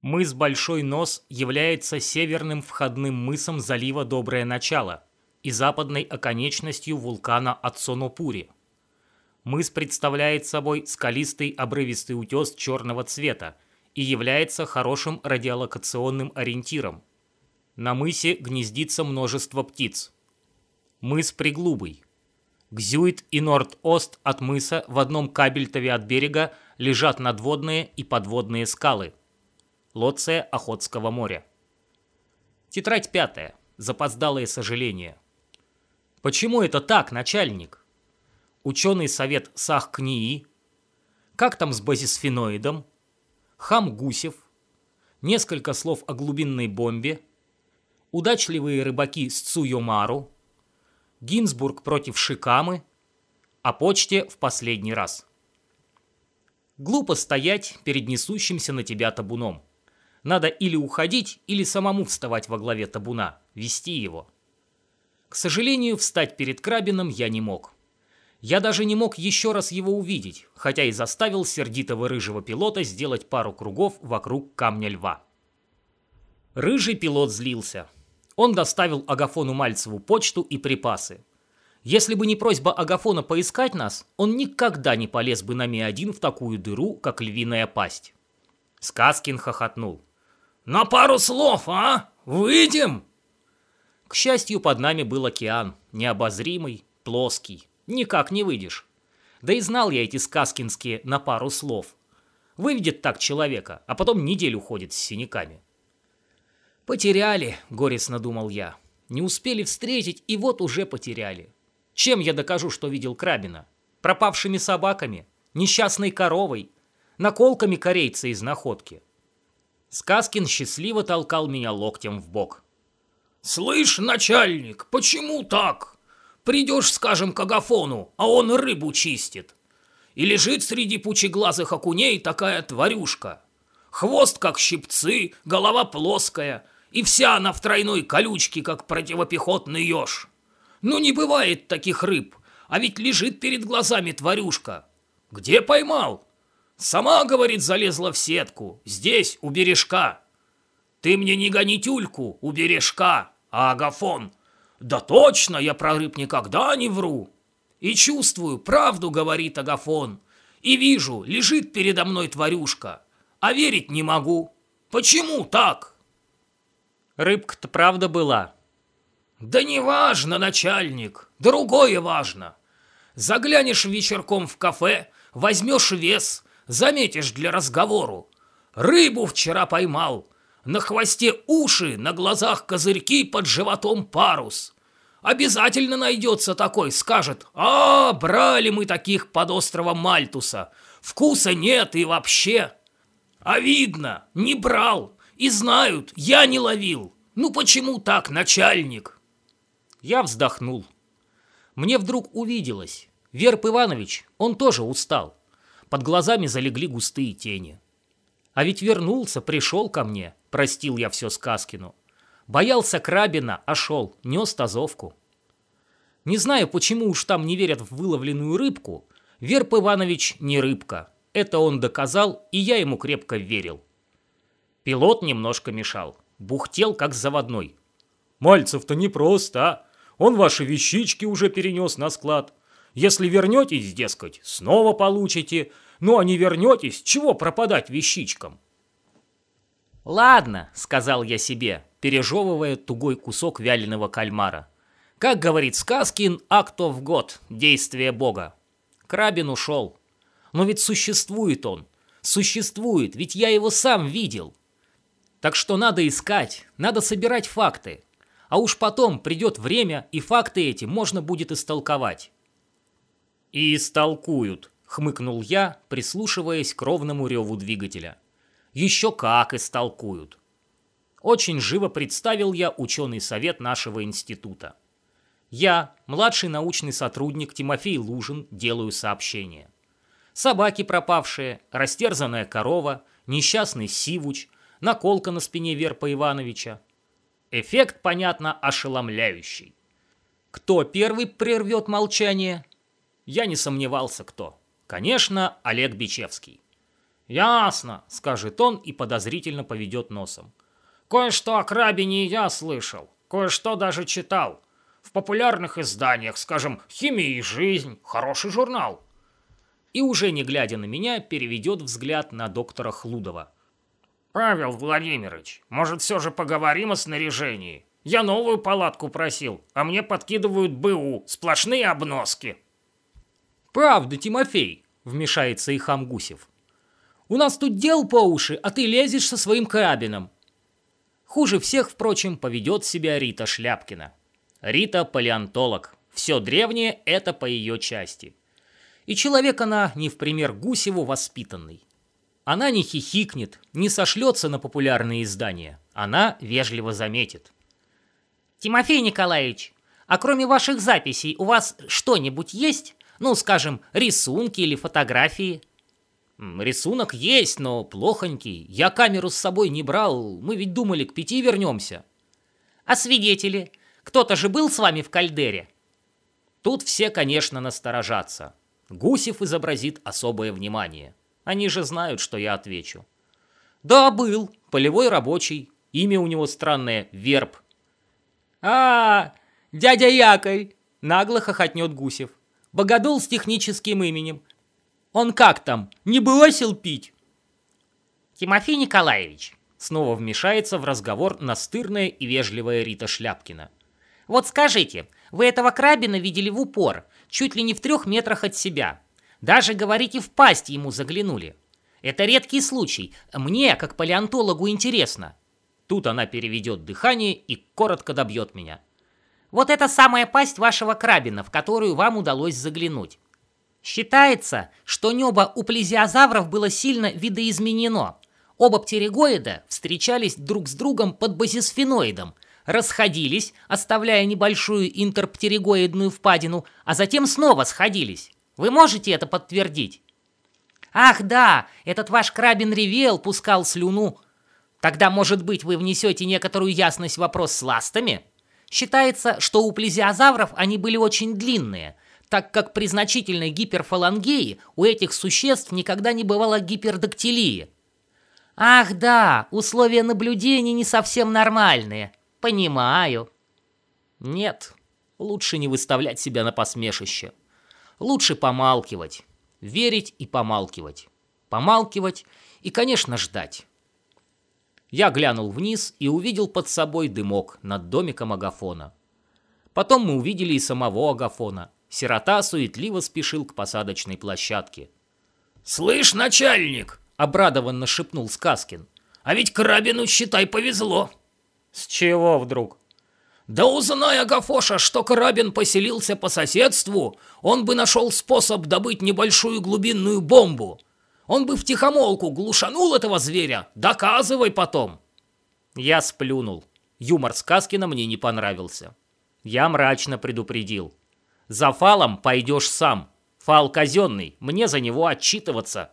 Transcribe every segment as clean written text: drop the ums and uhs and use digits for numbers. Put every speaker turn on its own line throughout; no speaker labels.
Мыс Большой Нос является северным входным мысом залива Доброе Начало и западной оконечностью вулкана Ацонопури. Мыс представляет собой скалистый обрывистый утес черного цвета и является хорошим радиолокационным ориентиром. На мысе гнездится множество птиц. Мыс Приглубый. Гзюит и Норд-Ост от мыса в одном кабельтове от берега лежат надводные и подводные скалы. Лоция Охотского моря. Тетрадь 5. Запоздалые сожаления. Почему это так, начальник? Ученый совет Сах-Книи. Как там с базисфеноидом? Хам Гусев. Несколько слов о глубинной бомбе. Удачливые рыбаки с Цуйомару. Гинзбург против Шикамы. О почте в последний раз. Глупо стоять перед несущимся на тебя табуном. Надо или уходить, или самому вставать во главе табуна, вести его. К сожалению, встать перед Крабиным я не мог. Я даже не мог еще раз его увидеть, хотя и заставил сердитого рыжего пилота сделать пару кругов вокруг камня льва. Рыжий пилот злился. Он доставил Агафону Мальцеву почту и припасы. Если бы не просьба Агафона поискать нас, он никогда не полез бы на Ми-1 в такую дыру, как львиная пасть. Сказкин хохотнул. «На пару слов, а? Выйдем?» К счастью, под нами был океан, необозримый, плоский. Никак не выйдешь. Да и знал я эти сказкинские «на пару слов». Выведет так человека, а потом неделю ходит с синяками. «Потеряли», — горестно думал я. «Не успели встретить, и вот уже потеряли. Чем я докажу, что видел Крабина? Пропавшими собаками? Несчастной коровой? Наколками корейца из находки?» Сказкин счастливо толкал меня локтем в бок. «Слышь, начальник, почему так? Придешь, скажем, к Агафону, а он рыбу чистит. И лежит среди пучеглазых окуней такая тварюшка. Хвост, как щипцы, голова плоская, и вся она в тройной колючке, как противопехотный еж. Ну не бывает таких рыб, а ведь лежит перед глазами тварюшка. Где поймал? Сама, говорит, залезла в сетку, здесь, у бережка. Ты мне не гони тюльку, у бережка, а Агафон. Да точно, я про рыб никогда не вру. И чувствую, правду говорит Агафон. И вижу, лежит передо мной тварюшка, а верить не могу. Почему так?» Рыбка-то правда была. «Да не важно, начальник, другое важно. Заглянешь вечерком в кафе, возьмешь вес, заметишь для разговору. Рыбу вчера поймал. На хвосте уши, на глазах козырьки, под животом парус. Обязательно найдется такой, скажет: «А, брали мы таких под островом Мальтуса. Вкуса нет и вообще». А видно, не брал. И знают, я не ловил. Ну почему так, начальник?» Я вздохнул. Мне вдруг увиделось. Верп Иванович, он тоже устал. Под глазами залегли густые тени. А ведь вернулся, пришел ко мне. Простил я все Сказкину. Боялся Крабина, а шел, нес тазовку. Не знаю, почему уж там не верят в выловленную рыбку. Верп Иванович не рыбка. Это он доказал, и я ему крепко верил. Пилот немножко мешал. Бухтел, как заводной. «Мальцев-то непросто, а? Он ваши вещички уже перенес на склад. Если вернетесь, дескать, снова получите. Ну а не вернетесь, чего пропадать вещичкам?» «Ладно», — сказал я себе, пережевывая тугой кусок вяленого кальмара. «Как говорит Сказкин, act of God, действие Бога. Крабин ушел. Но ведь существует он. Существует, ведь я его сам видел. Так что надо искать, надо собирать факты. А уж потом придет время, и факты эти можно будет истолковать». «И истолкуют», — хмыкнул я, прислушиваясь к ровному реву двигателя. «Еще как истолкуют». Очень живо представил я ученый совет нашего института. Я, младший научный сотрудник Тимофей Лужин, делаю сообщение. Собаки пропавшие, растерзанная корова, несчастный сивуч, наколка на спине Верпа Ивановича. Эффект, понятно, ошеломляющий. Кто первый прервет молчание? Я не сомневался, кто. Конечно, Олег Бичевский. «Ясно», — скажет он и подозрительно поведет носом. «Кое-что о крабине я слышал, кое-что даже читал. В популярных изданиях, скажем, «Химия и жизнь», хороший журнал». И уже не глядя на меня, переведет взгляд на доктора Хлудова. «Павел Владимирович, может, все же поговорим о снаряжении? Я новую палатку просил, а мне подкидывают БУ, сплошные обноски». «Правда, Тимофей», — вмешается и хам Гусев. «У нас тут дел по уши, а ты лезешь со своим карабином». Хуже всех, впрочем, поведет себя Рита Шляпкина. Рита – палеонтолог. Все древнее – это по ее части. И человек она, не в пример Гусеву, воспитанный. Она не хихикнет, не сошлется на популярные издания. Она вежливо заметит. «Тимофей Николаевич, а кроме ваших записей у вас что-нибудь есть? Ну, скажем, рисунки или фотографии?» «Рисунок есть, но плохонький. Я камеру с собой не брал, мы ведь думали, к 5 вернемся». «А свидетели? Кто-то же был с вами в кальдере?» Тут все, конечно, насторожатся. Гусев изобразит особое внимание. Они же знают, что я отвечу. «Да, был. Полевой рабочий. Имя у него странное – Верб». Дядя Якорь!» – нагло хохотнет Гусев. «Богодул с техническим именем. Он как там, не бросил пить?» «Тимофей Николаевич», — снова вмешается в разговор настырная и вежливая Рита Шляпкина. «Вот скажите, вы этого крабина видели в упор, чуть ли не в 3 метрах от себя. Даже, говорите, в пасть ему заглянули. Это редкий случай. Мне, как палеонтологу, интересно». Тут она переведет дыхание и коротко добьет меня. «Вот это самая пасть вашего крабина, в которую вам удалось заглянуть. Считается, что небо у плезиозавров было сильно видоизменено. Оба птеригоида встречались друг с другом под базисфеноидом, расходились, оставляя небольшую интерптеригоидную впадину, а затем снова сходились. Вы можете это подтвердить?» «Ах да, этот ваш крабин ревел, пускал слюну. Тогда, может быть, вы внесете некоторую ясность в вопрос с ластами? Считается, что у плезиозавров они были очень длинные, так как при значительной гиперфалангее у этих существ никогда не бывало гипердактилии». «Ах да, условия наблюдения не совсем нормальные. Понимаю». Нет, лучше не выставлять себя на посмешище. Лучше помалкивать, верить и помалкивать. Помалкивать и, конечно, ждать. Я глянул вниз и увидел под собой дымок над домиком Агафона. Потом мы увидели и самого Агафона. Сирота суетливо спешил к посадочной площадке. «Слышь, начальник!» — обрадованно шепнул Сказкин. «А ведь крабину, считай, повезло». «С чего вдруг?» «Да узнай, Агафоша, что крабин поселился по соседству, он бы нашел способ добыть небольшую глубинную бомбу. Он бы втихомолку глушанул этого зверя. Доказывай потом». Я сплюнул. Юмор Сказкина мне не понравился. Я мрачно предупредил. «За фалом пойдешь сам. Фал казенный, мне за него отчитываться».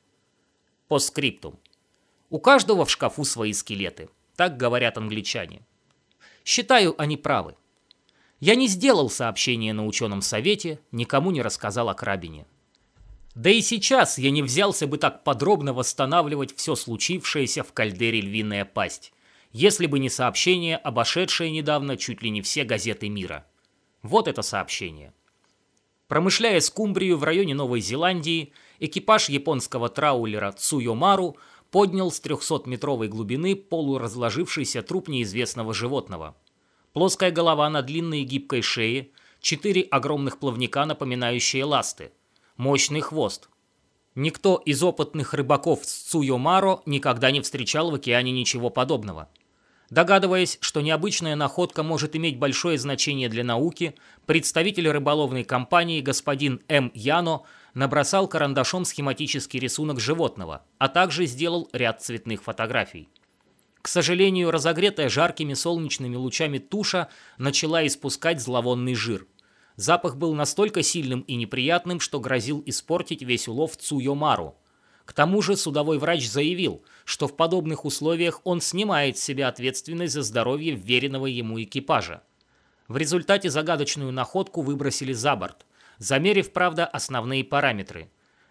Постскриптум. У каждого в шкафу свои скелеты. Так говорят англичане. Считаю, они правы. Я не сделал сообщение на ученом совете, никому не рассказал о крабине. Да и сейчас я не взялся бы так подробно восстанавливать все случившееся в кальдере «Львиная пасть», если бы не сообщение, обошедшее недавно чуть ли не все газеты мира. Вот это сообщение. Промышляя скумбрию в районе Новой Зеландии, экипаж японского траулера Цуйомару поднял с 300-метровой глубины полуразложившийся труп неизвестного животного. Плоская голова на длинной гибкой шее, 4 огромных плавника, напоминающие ласты, мощный хвост. Никто из опытных рыбаков с Цуйомаро никогда не встречал в океане ничего подобного. Догадываясь, что необычная находка может иметь большое значение для науки, представитель рыболовной компании господин М. Яно набросал карандашом схематический рисунок животного, а также сделал ряд цветных фотографий. К сожалению, разогретая жаркими солнечными лучами туша начала испускать зловонный жир. Запах был настолько сильным и неприятным, что грозил испортить весь улов Цуйомару. К тому же судовой врач заявил, что в подобных условиях он снимает с себя ответственность за здоровье вверенного ему экипажа. В результате загадочную находку выбросили за борт, замерив, правда, основные параметры.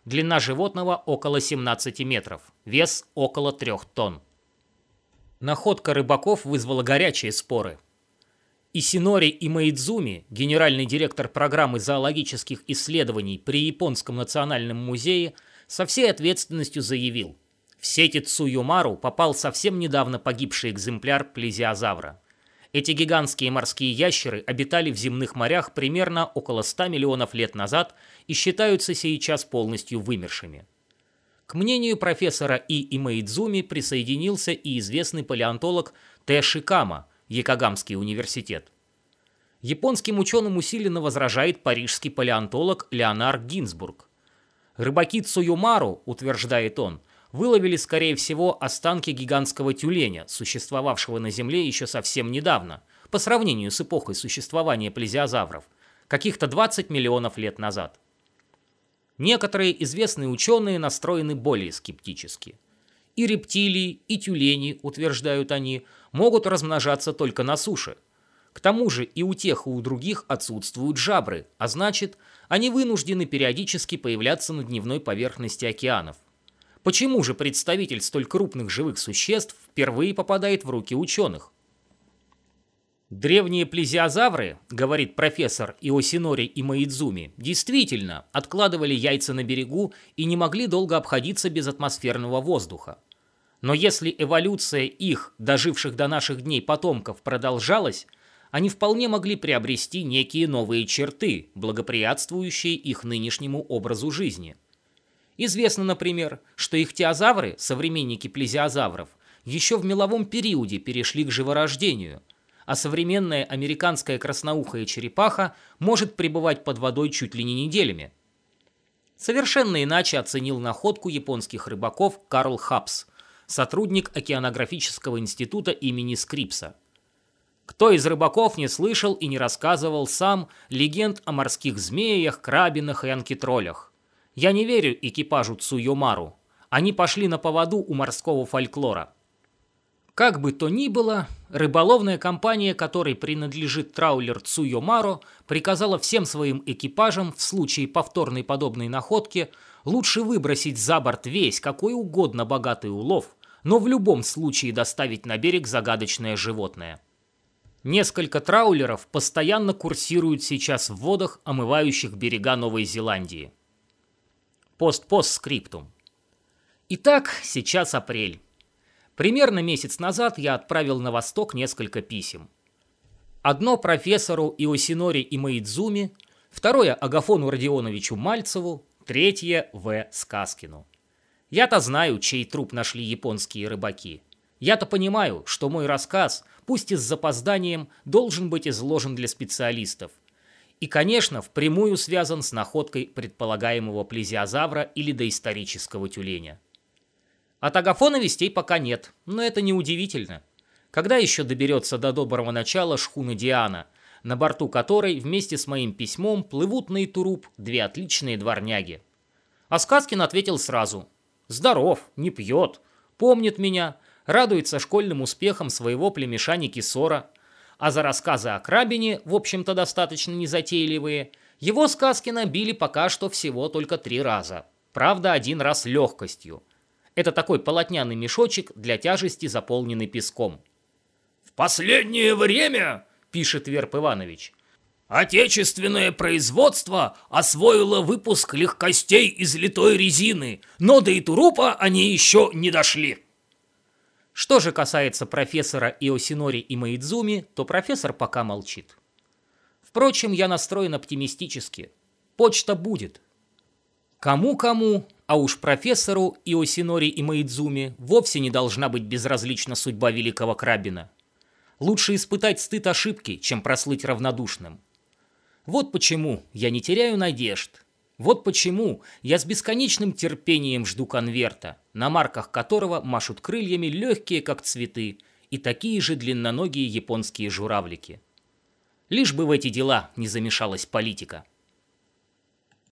Длина животного около 17 метров, вес около 3 тонн. Находка рыбаков вызвала горячие споры. Исинори Имэидзуми, генеральный директор программы зоологических исследований при Японском национальном музее, со всей ответственностью заявил: в сети Цуюмару попал совсем недавно погибший экземпляр плезиозавра. Эти гигантские морские ящеры обитали в земных морях примерно около 100 миллионов лет назад и считаются сейчас полностью вымершими. К мнению профессора Имэидзуми присоединился и известный палеонтолог Тэ Шикама, Якогамский университет. Японским ученым усиленно возражает парижский палеонтолог Леонард Гинзбург. Рыбаки Цуюмару, утверждает он, выловили, скорее всего, останки гигантского тюленя, существовавшего на Земле еще совсем недавно, по сравнению с эпохой существования плезиозавров, каких-то 20 миллионов лет назад. Некоторые известные ученые настроены более скептически. И рептилии, и тюлени, утверждают они, могут размножаться только на суше. К тому же и у тех, и у других отсутствуют жабры, а значит, они вынуждены периодически появляться на дневной поверхности океанов. Почему же представитель столь крупных живых существ впервые попадает в руки ученых? Древние плезиозавры, говорит профессор Иосинори Имэидзуми, действительно откладывали яйца на берегу и не могли долго обходиться без атмосферного воздуха. Но если эволюция их, доживших до наших дней потомков, продолжалась, они вполне могли приобрести некие новые черты, благоприятствующие их нынешнему образу жизни. Известно, например, что ихтиозавры, современники плезиозавров, еще в меловом периоде перешли к живорождению, а современная американская красноухая черепаха может пребывать под водой чуть ли не неделями. Совершенно иначе оценил находку японских рыбаков Карл Хапс, сотрудник океанографического института имени Скрипса. Кто из рыбаков не слышал и не рассказывал сам легенд о морских змеях, крабинах и анкитролях? Я не верю экипажу Цуюмару. Они пошли на поводу у морского фольклора. Как бы то ни было, рыболовная компания, которой принадлежит траулер Цуюмару, приказала всем своим экипажам в случае повторной подобной находки лучше выбросить за борт весь какой угодно богатый улов, но в любом случае доставить на берег загадочное животное. Несколько траулеров постоянно курсируют сейчас в водах, омывающих берега Новой Зеландии. Постскриптум. Итак, сейчас апрель. Примерно месяц назад я отправил на восток несколько писем. Одно профессору Иосинори Имэидзуми, второе Агафону Родионовичу Мальцеву, третье В. Сказкину. Я-то знаю, чей труп нашли японские рыбаки. Я-то понимаю, что мой рассказ, пусть и с запозданием, должен быть изложен для специалистов. И, конечно, впрямую связан с находкой предполагаемого плезиозавра или доисторического тюленя. От Агафона вестей пока нет, но это неудивительно. Когда еще доберется до доброго начала шхуна Диана, на борту которой вместе с моим письмом плывут на Итуруп две отличные дворняги? А Сказкин ответил сразу: здоров, не пьет, помнит меня, радуется школьным успехам своего племеша Никисора. А за рассказы о крабине, в общем-то достаточно незатейливые, его Сказкина били пока что всего только 3 раза. Правда, 1 раз легкостью. Это такой полотняный мешочек для тяжести, заполненный песком. «В последнее время, — пишет Верб Иванович, — отечественное производство освоило выпуск легкостей из литой резины, но до Итурупа они еще не дошли». Что же касается профессора Иосинори Имэидзуми, то профессор пока молчит. Впрочем, я настроен оптимистически. Почта будет. Кому-кому, а уж профессору Иосинори Имэидзуми вовсе не должна быть безразлична судьба великого крабина. Лучше испытать стыд ошибки, чем прослыть равнодушным. Вот почему я не теряю надежд. Вот почему я с бесконечным терпением жду конверта, на марках которого машут крыльями легкие, как цветы, и такие же длинноногие японские журавлики. Лишь бы в эти дела не замешалась политика.